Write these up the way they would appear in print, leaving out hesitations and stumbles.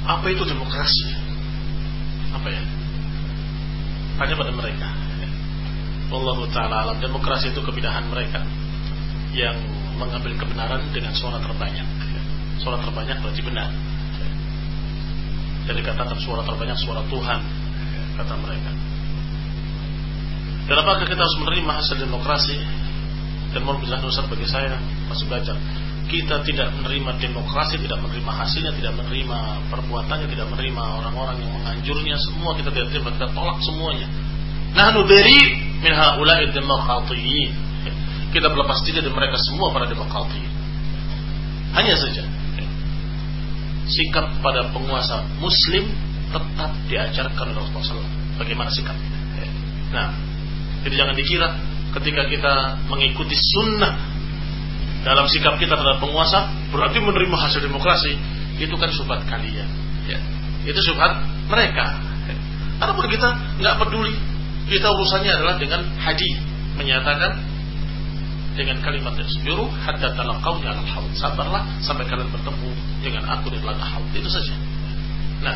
Apa itu demokrasi? Apa ya? Tanya pada mereka. Wallahu ta'ala alam. Demokrasi itu kebidahan mereka yang mengambil kebenaran dengan suara terbanyak. Suara terbanyak berarti benar. Jadi katakan suara terbanyak suara Tuhan, kata mereka. Dan apakah kita harus menerima hasil demokrasi? Dan mohon penjelasan Ustaz bagi saya masih belajar. Kita tidak menerima demokrasi, tidak menerima hasilnya, tidak menerima perbuatannya, tidak menerima orang-orang yang menganjurnya, semua kita tidak terima, kita tolak semuanya. Nahnu bari min haula'i demokratiyin. Kita berlepas diri dari mereka semua para demokratiyin. Hanya saja sikap pada penguasa muslim tetap diajarkan oleh Rasulullah SAW. Bagaimana sikap? Nah, jadi jangan dikira ketika kita mengikuti sunnah dalam sikap kita terhadap penguasa berarti menerima hasil demokrasi. Itu kan syubhat kalian, ya. Itu syubhat mereka. Adapun kita nggak peduli, kita urusannya adalah dengan hadis menyatakan dengan kalimat isbiru hatta talaqawni 'alal haud. Sabarlah sampai kalian bertemu dengan aku di telaga haud. Itu saja. Nah,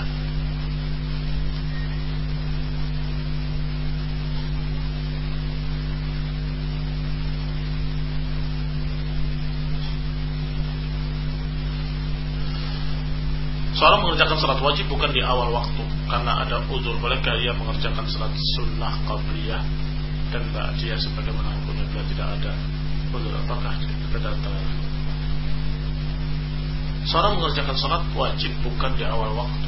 seorang mengerjakan salat wajib bukan di awal waktu karena ada uzur. Bolehkah ia mengerjakan salat sunnah qabliyah dan ba'diyah sebagaimana hukumnya bila tidak ada uzur? Apakah kita datang? Seorang mengerjakan salat wajib bukan di awal waktu.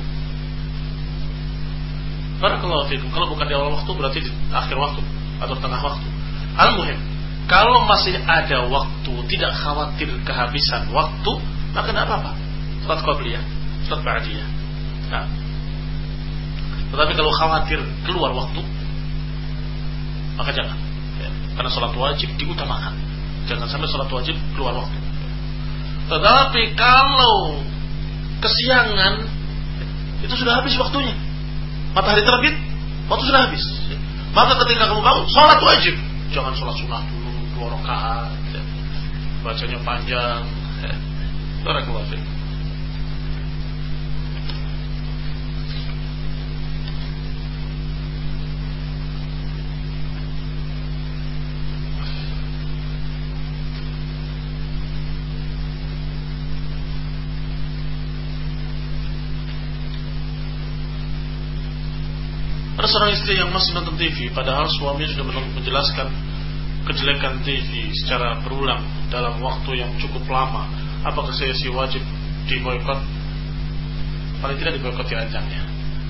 Barakallahu fikum. Kalau bukan di awal waktu berarti di akhir waktu atau tengah waktu. Al-muhim, kalau masih ada waktu, tidak khawatir kehabisan waktu, maka tidak apa-apa. Salat qabliyah, salat ba'diyah. Nah, tetapi kalau khawatir keluar waktu, maka jangan. Ya, karena salat wajib diutamakan. Jangan sampai salat wajib keluar waktu. Tetapi kalau kesiangan, itu sudah habis waktunya. Matahari terbit, waktu sudah habis. Maka ketika kamu bangun, salat wajib. Jangan salat sunnah dulu 2 rakaat. Ya. Bacanya panjang. Ya. Barakallahu fiik. Ada seorang istri yang masih nonton TV padahal suaminya sudah menjelaskan kejelekan TV secara berulang dalam waktu yang cukup lama. Apakah saya wajib diboikot? Paling tidak diboikot rancangnya.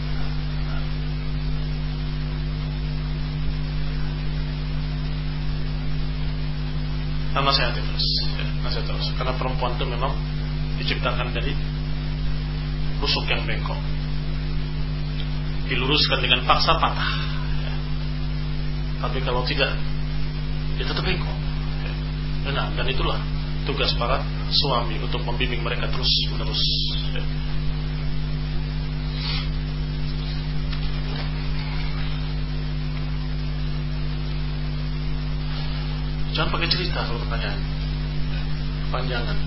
Nasihat terus, nasihat terus. Karena perempuan itu memang diciptakan dari rusuk yang bengkok. Diluruskan dengan paksa patah. Tapi kalau tidak, dia tetap bengkok. Nah, dan itulah tugas para suami untuk membimbing mereka terus menerus. Jangan pakai cerita kalau pertanyaan panjangan.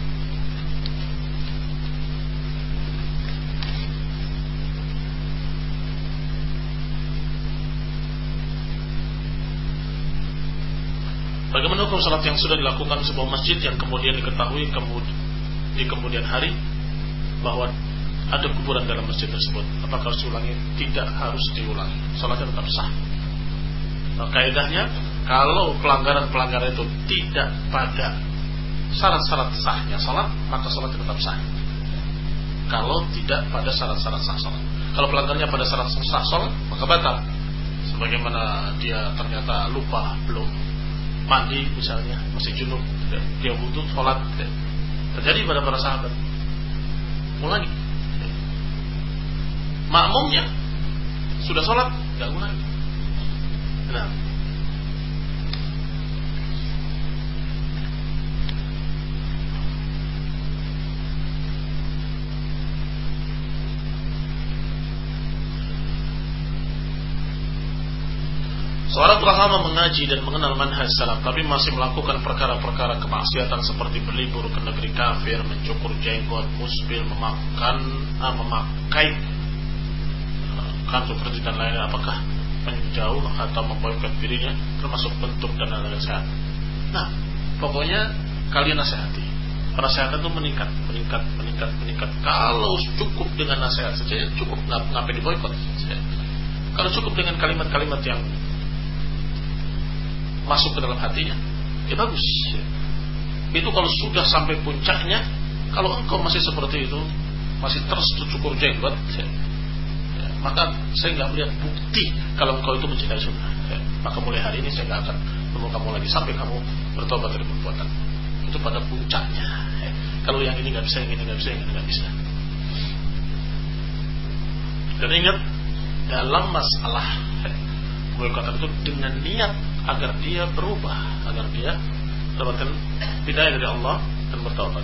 Bagaimana hukum salat yang sudah dilakukan di sebuah masjid yang kemudian diketahui di kemudian hari bahwa ada kuburan dalam masjid tersebut? Apakah harus diulangi? Tidak harus diulangi. Salatnya tetap sah. Nah, kaidahnya kalau pelanggaran-pelanggaran itu tidak pada syarat-syarat sahnya salat, maka salatnya tetap sah. Kalau tidak pada syarat-syarat sah salat. Kalau pelanggarannya pada syarat sah salat, maka batal. Sebagaimana dia ternyata lupa belum mandi misalnya, masih junub, dia wudu, sholat, terjadi pada para sahabat. Ulangi. Makmumnya sudah sholat, tidak ulangi. Nah, Seorang telah lama mengaji dan mengenal manhaj salaf, tapi masih melakukan perkara-perkara kemaksiatan seperti berlibur ke negeri kafir, mencukur jenggot, musbil, memakai kartu kredit dan lainnya. Apakah menjauh atau memboikot dirinya termasuk bentuk dan nasihat? Nah, pokoknya kalian nasihati. Penasihatan itu meningkat. Kalau cukup dengan nasihat saja, cukup, ngapain diboikot? Kalau cukup dengan kalimat-kalimat yang masuk ke dalam hatinya, ya bagus. Itu kalau sudah sampai puncaknya. Kalau engkau masih seperti itu, masih terus cukur jenggot, maka saya nggak melihat bukti kalau engkau itu mencintai sunnah. Maka mulai hari ini saya nggak akan ketemu kamu lagi sampai kamu bertobat dari perbuatan itu pada puncaknya. Kalau yang ini nggak bisa, yang ini nggak bisa, yang ini nggak bisa. Dan ingat, dalam masalah boikotan itu dengan niat agar dia berubah, agar dia dapatkan hidayah dari Allah dan bertaubat.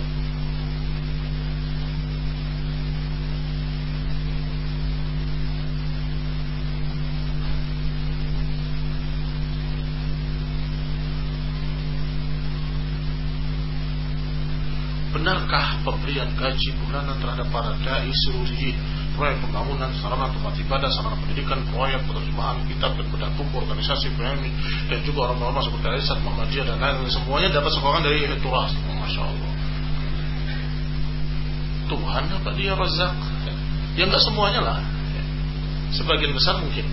Benarkah pemberian gaji bulanan terhadap para dai seluruh proyek pembangunan sarana tempat ibadah, sarana pendidikan, proyek penerjemahan kitab dan bedah tubuh organisasi PMI dan juga orang-orang seperti Aisyah, Muhammadiyah dan lain-lain, semuanya dapat sokongan dari Turas? Masya Allah. Tuhan apa dia Razak? Ya enggak semuanya lah, sebagian besar mungkin.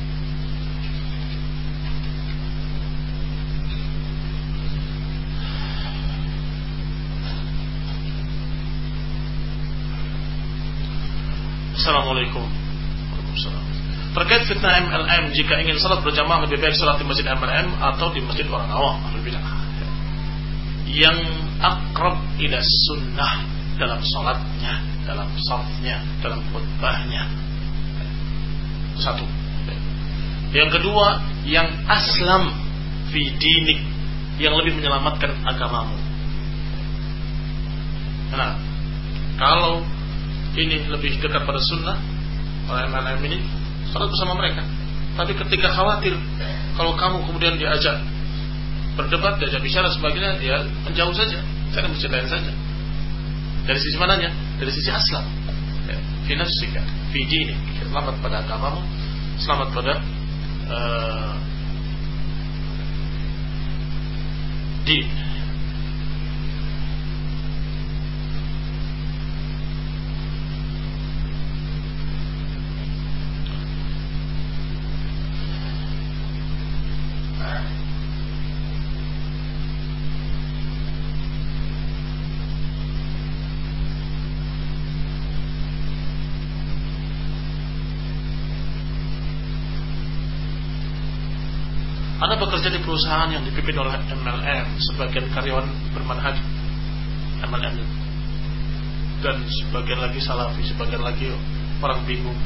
Assalamualaikum. Waalaikumsalam. Terkait fitnah MLM, jika ingin salat berjamaah lebih baik salat di masjid MLM atau di masjid orang awam, berbeda. Yang akrab ila sunnah dalam salatnya, dalam safnya, dalam khutbahnya. Satu. Yang kedua, yang aslam fi dinik, yang lebih menyelamatkan agamamu. Nah, kalau ini lebih dekat pada sunnah, MLM ini salat bersama mereka. Tapi ketika khawatir kalau kamu kemudian diajak berdebat, diajak bicara sebagainya, dia menjauh saja, cari masjid lain saja. Dari sisi mananya? Dari sisi aslam, fi nafsika, fi dinik, selamat pada agamamu, selamat pada din. Anda bekerja di perusahaan yang dipimpin oleh MLM, sebagian karyawan bermanhaj MLM dan sebagian lagi salafi, sebagian lagi orang bingung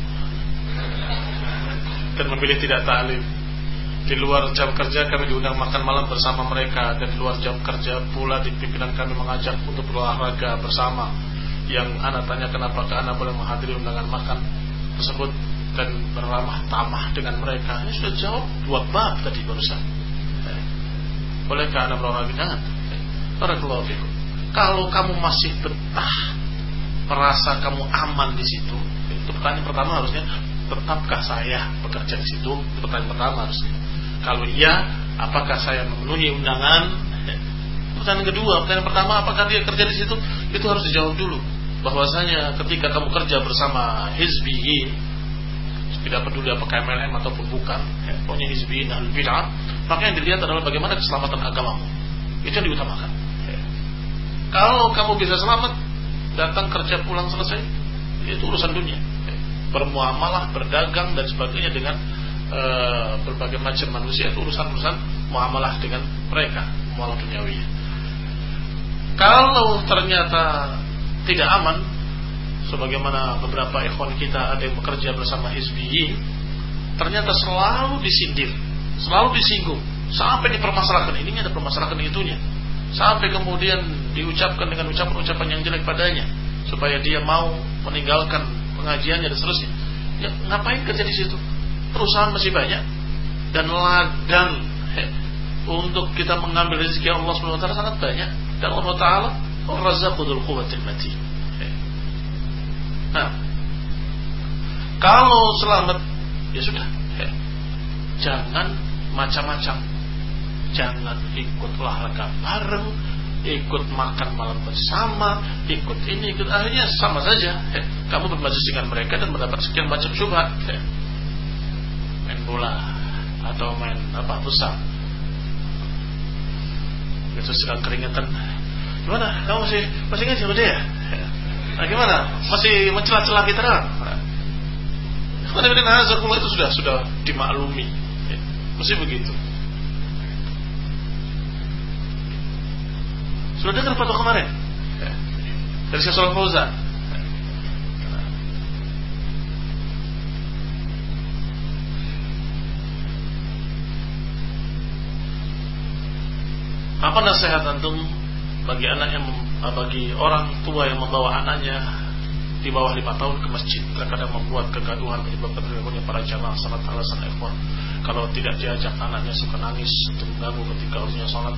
dan memilih tidak ta'lim. Di luar jam kerja kami diundang makan malam bersama mereka, dan di luar jam kerja pula di pimpinan kami mengajak untuk berolahraga bersama. Yang Anda tanyakan apakah Anda boleh menghadiri undangan makan tersebut dan beramah tamah dengan mereka. Ini sudah jawab 2 bab tadi barusan. Bolehkah Anda berolahraga? Jangan. Barakallahu fikum. Kalau kamu masih betah, merasa kamu aman di situ, itu pertanyaan pertama harusnya, tetapkah saya bekerja di situ? Itu pertanyaan pertama harusnya. Kalau iya, apakah saya memenuhi undangan? Pertanyaan kedua, pertanyaan pertama, apakah dia kerja di situ? Itu harus dijawab dulu. Bahwasanya ketika kamu kerja bersama hizbiyin, tidak peduli apakah MLM ataupun bukan, pokoknya hizbiyin ahlul bid'ah, maka yang dilihat adalah bagaimana keselamatan agamamu. Itu yang diutamakan. Kalau kamu bisa selamat, datang kerja pulang selesai, itu urusan dunia. Bermuamalah, berdagang dan sebagainya dengan berbagai macam manusia, itu urusan muamalah dengan mereka, muamalah duniawi. Kalau ternyata tidak aman, sebagaimana beberapa ikhwan kita ada yang bekerja bersama hizbiyin, ternyata selalu disindir, selalu disinggung, sampai dipermasalahkan, ini ada permasalahan itunya, sampai kemudian diucapkan dengan ucapan-ucapan yang jelek padanya, supaya dia mau meninggalkan pengajiannya dan seterusnya. Ya, ngapain kerja di situ? Perusahaan masih banyak, dan ladang untuk kita mengambil rezeki Allah Subhanahu wa taala sangat banyak. Dan Allah Taala Ar-Razzaqu dzul quwwatil matin. Nah, kalau selamat ya sudah, jangan macam-macam. Jangan ikut olahraga bareng, ikut makan malam bersama, ikut ini, ikut akhirnya sama saja. Kamu berbasis dengan mereka dan mendapat sekian macam syubhat. Main bola atau main futsal. Itu sedang keringetan. Gimana? Kamu masih ngaji sama dia? Nah, gimana? Masih mencela-cela kita kan? Itu sudah dimaklumi. Mesti begitu. Sudah dengar fatwa kemarin dari Syekh Shalih Fauzan. Apa nasihat antum bagi anak yang bagi orang tua yang membawa anaknya di bawah 5 tahun ke masjid, terkadang membuat kegaduhan, menyebabkan ribunya para jamaah salat alasan ikhwan. Kalau tidak diajak anaknya suka nangis untuk mengganggu ketika harusnya salat.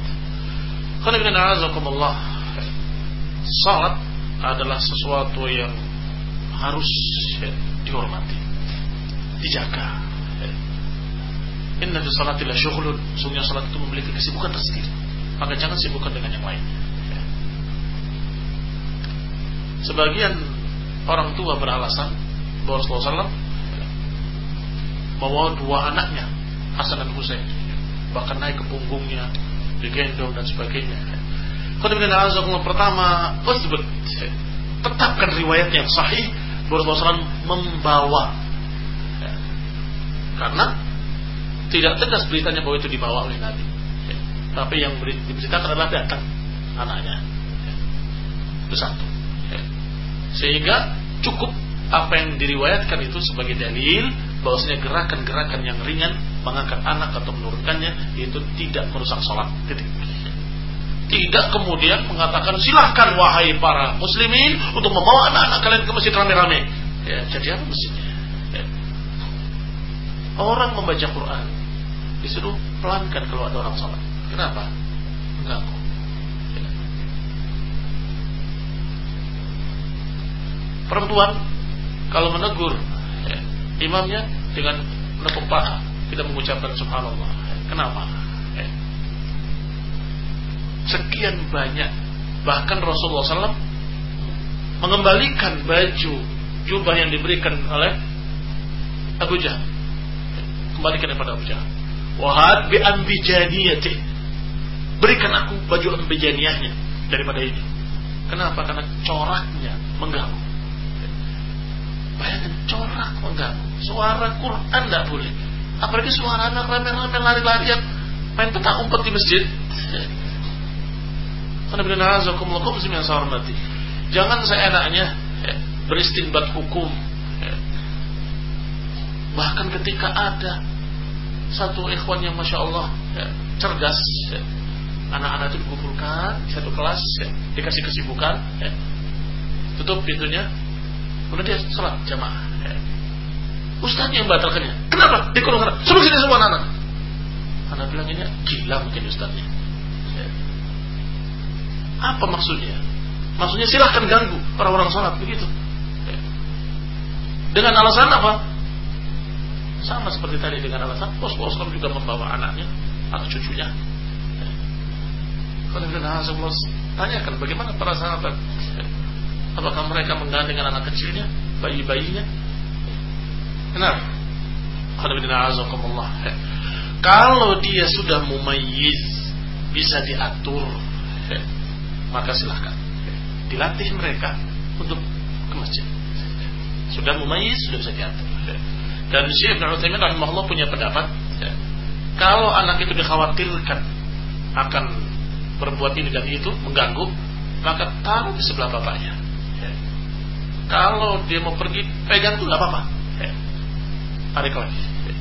Salat adalah sesuatu yang harus dihormati, dijaga. Inna fi salati la syughlun. Sungguhnya salat itu memiliki kesibukan tersendiri. Maka jangan sibukkan dengan yang lain. Sebagian orang tua beralasan bahwa Rasulullah SAW membawa 2 anaknya, Hasan dan Husain, bahkan naik ke punggungnya, digendong dan sebagainya. Pertama, tetapkan riwayat yang sahih bahwa Rasulullah SAW membawa, karena tidak tegas beritanya bahwa itu dibawa oleh Nabi, tapi yang diberitakan adalah datang anaknya. Itu satu. Sehingga cukup apa yang diriwayatkan itu sebagai dalil bahwasanya gerakan-gerakan yang ringan, mengangkat anak atau menurunkannya, itu tidak merusak sholat. Tidak kemudian mengatakan silahkan wahai para muslimin untuk membawa anak-anak kalian ke masjid rame-rame. Jadi apa mestinya? Orang membaca Quran disuruh pelankan kalau ada orang sholat. Kenapa? Mengganggu. Perempuan kalau menegur imamnya dengan menepuk paha, tidak mengucapkan subhanallah. Kenapa? Sekian banyak, bahkan Rasulullah SAW mengembalikan baju jubah yang diberikan oleh Abu Jahal, kembalikan kepada Abu Jahal. Wahad bi ambijaniyati, berikan aku baju ambijaniyahnya daripada ini. Kenapa? Karena coraknya mengganggu. Bayangkan, corak mengganggu. Suara Quran tidak boleh, apalagi suara anak rame-rame lari-larian main petak umpet di masjid. Jangan seenaknya beristinbat hukum. Bahkan ketika ada satu ikhwan yang masya Allah cerdas, anak-anak itu dikumpulkan di satu kelas, dikasih kesibukan, tutup pintunya, kemudian dia sholat jamaah. Ustaznya yang batalkannya. Kenapa? Dikurung sana. Suruh sini semua anak. Anak bilang ini gila mungkin ustaznya. Apa maksudnya? Maksudnya silahkan ganggu orang-orang sholat begitu. Dengan alasan apa? Sama seperti tadi, dengan alasan Rasulullah juga membawa anaknya atau cucunya. Kalau tanyakan bagaimana para sahabat, apakah mereka menggandeng anak kecilnya, bayi-bayinya? Kenapa? Kalau dia sudah mumayyiz, bisa diatur, maka silahkan dilatih mereka untuk ke masjid. Sudah mumayyiz, sudah bisa diatur. Dan Syekh Ibnu Utsaimin rahimahullah punya pendapat, kalau anak itu dikhawatirkan akan berbuat ini dan itu, mengganggu, maka taruh di sebelah bapaknya. Kalau dia mau pergi, pegang itu nggak apa-apa, tarik lagi.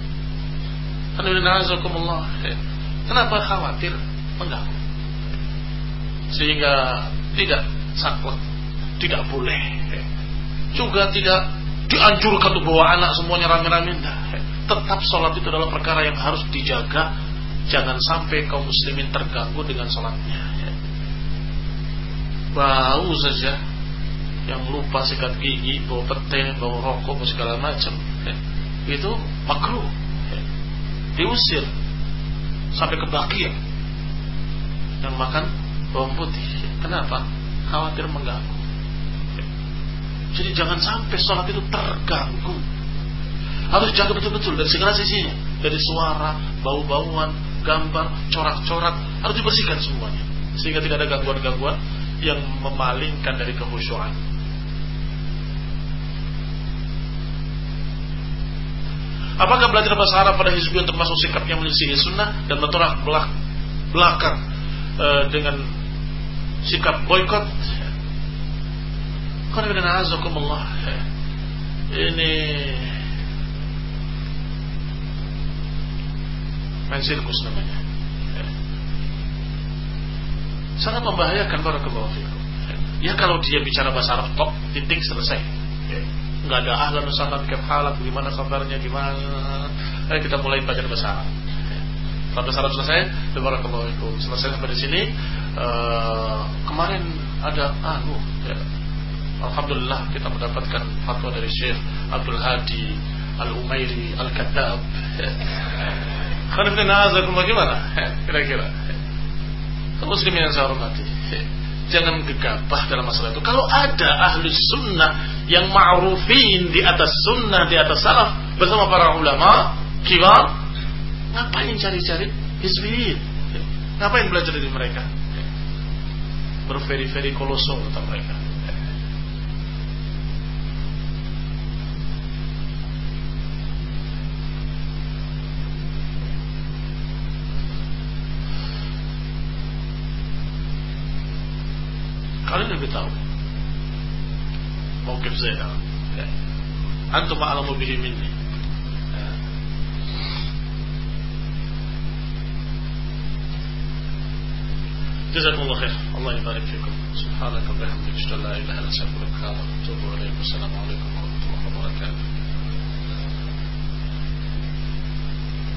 Kenapa khawatir mengganggu? Sehingga tidak saklek, tidak boleh. Juga tidak dianjurkan untuk bawa anak semuanya rame-rame. tetap sholat itu adalah perkara yang harus dijaga. Jangan sampai kaum muslimin terganggu dengan sholatnya. Bau saja, yang lupa sikat gigi, bau pete, bau rokok, bau segala macam, itu makruh, diusir sampai ke bakir. Yang makan bawang putih, kenapa? Khawatir mengganggu. Jadi jangan sampai sholat itu terganggu. Harus jaga betul-betul dari segala sisinya, dari suara, bau-bauan, gambar, corak-corak, harus dibersihkan semuanya, sehingga tidak ada gangguan-gangguan yang memalingkan dari kekhusyuan. Apakah belajar bahasa Arab pada Hizbiyun termasuk sikap yang menyelisihi sunnah dan bertolak belakang dengan sikap boykot? Ini main sirkus namanya. Sangat membahayakan barakallahu fikum. Ya kalau dia bicara bahasa Arab top, titik, selesai. Enggak ada ahlan wa sahlan, kaif halak, gimana kabarnya, gimana. Ayo kita mulai belajar bahasa Arab. Kalau bahasa Arab selesai, barakallahu fikum. Selesai sampai di sini. Kemarin ada alhamdulillah kita mendapatkan fatwa dari Syekh Abdul Hadi Al-Umairi Al-Kattab. Gimana? Kira-kira muslimin yang saya hormati, jangan gegabah dalam masalah itu. Kalau ada ahlus sunnah yang ma'rufin di atas sunnah, di atas salaf bersama para ulama kibar, ngapain cari-cari hizbiyin? Ngapain belajar dari mereka? Berveri-veri kolosal kata mereka. Kalian lebih tahu mauqif saya. Antum a'lamu bihi minni. Jazakumullah khair. Allah yabarik fikum. Subhanaka wa bihamdika, asyhadu an la ilaha illa anta, astaghfiruka wa atubu ilaik. Wassalamu